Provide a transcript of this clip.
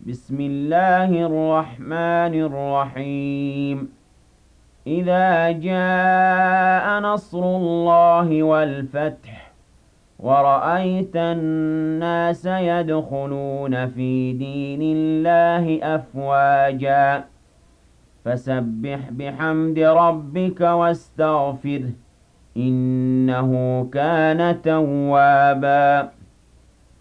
بسم الله الرحمن الرحيم إذا جاء نصر الله والفتح ورأيت الناس يدخلون في دين الله أفواجا فسبح بحمد ربك واستغفره إنه كان توابا